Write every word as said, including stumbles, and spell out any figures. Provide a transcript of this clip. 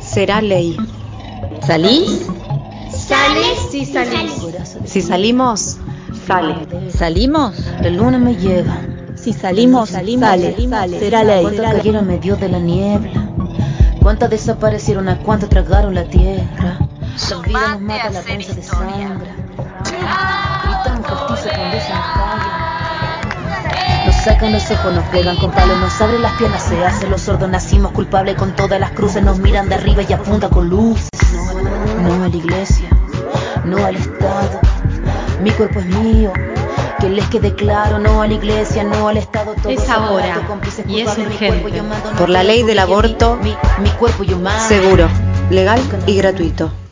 será ley. ¿Salís? Sale si salís. Si salimos, sale. ¿Salimos? La luna me llega. Si salimos, salimos, sale, salimos, sale. será ley. ¿Cuántas cayeron en medio de la niebla? ¿Cuántas desaparecieron? ¿A cuántas tragaron la tierra? La vida nos mata, la prensa de sangre. Gritamos justicia cuando se nos calla. Nos sacan los ojos, nos pegan con palos, nos abren las piernas, se hacen los sordos. Nacimos culpables con todas las cruces, nos miran de arriba y apuntan con luces. No a la iglesia, no al Estado. Mi cuerpo es mío, que les quede claro. No a la iglesia, no al Estado. Todo Es ahora, y es urgente. Por la ley del aborto, mi, mi cuerpo yo mando. seguro, legal y gratuito.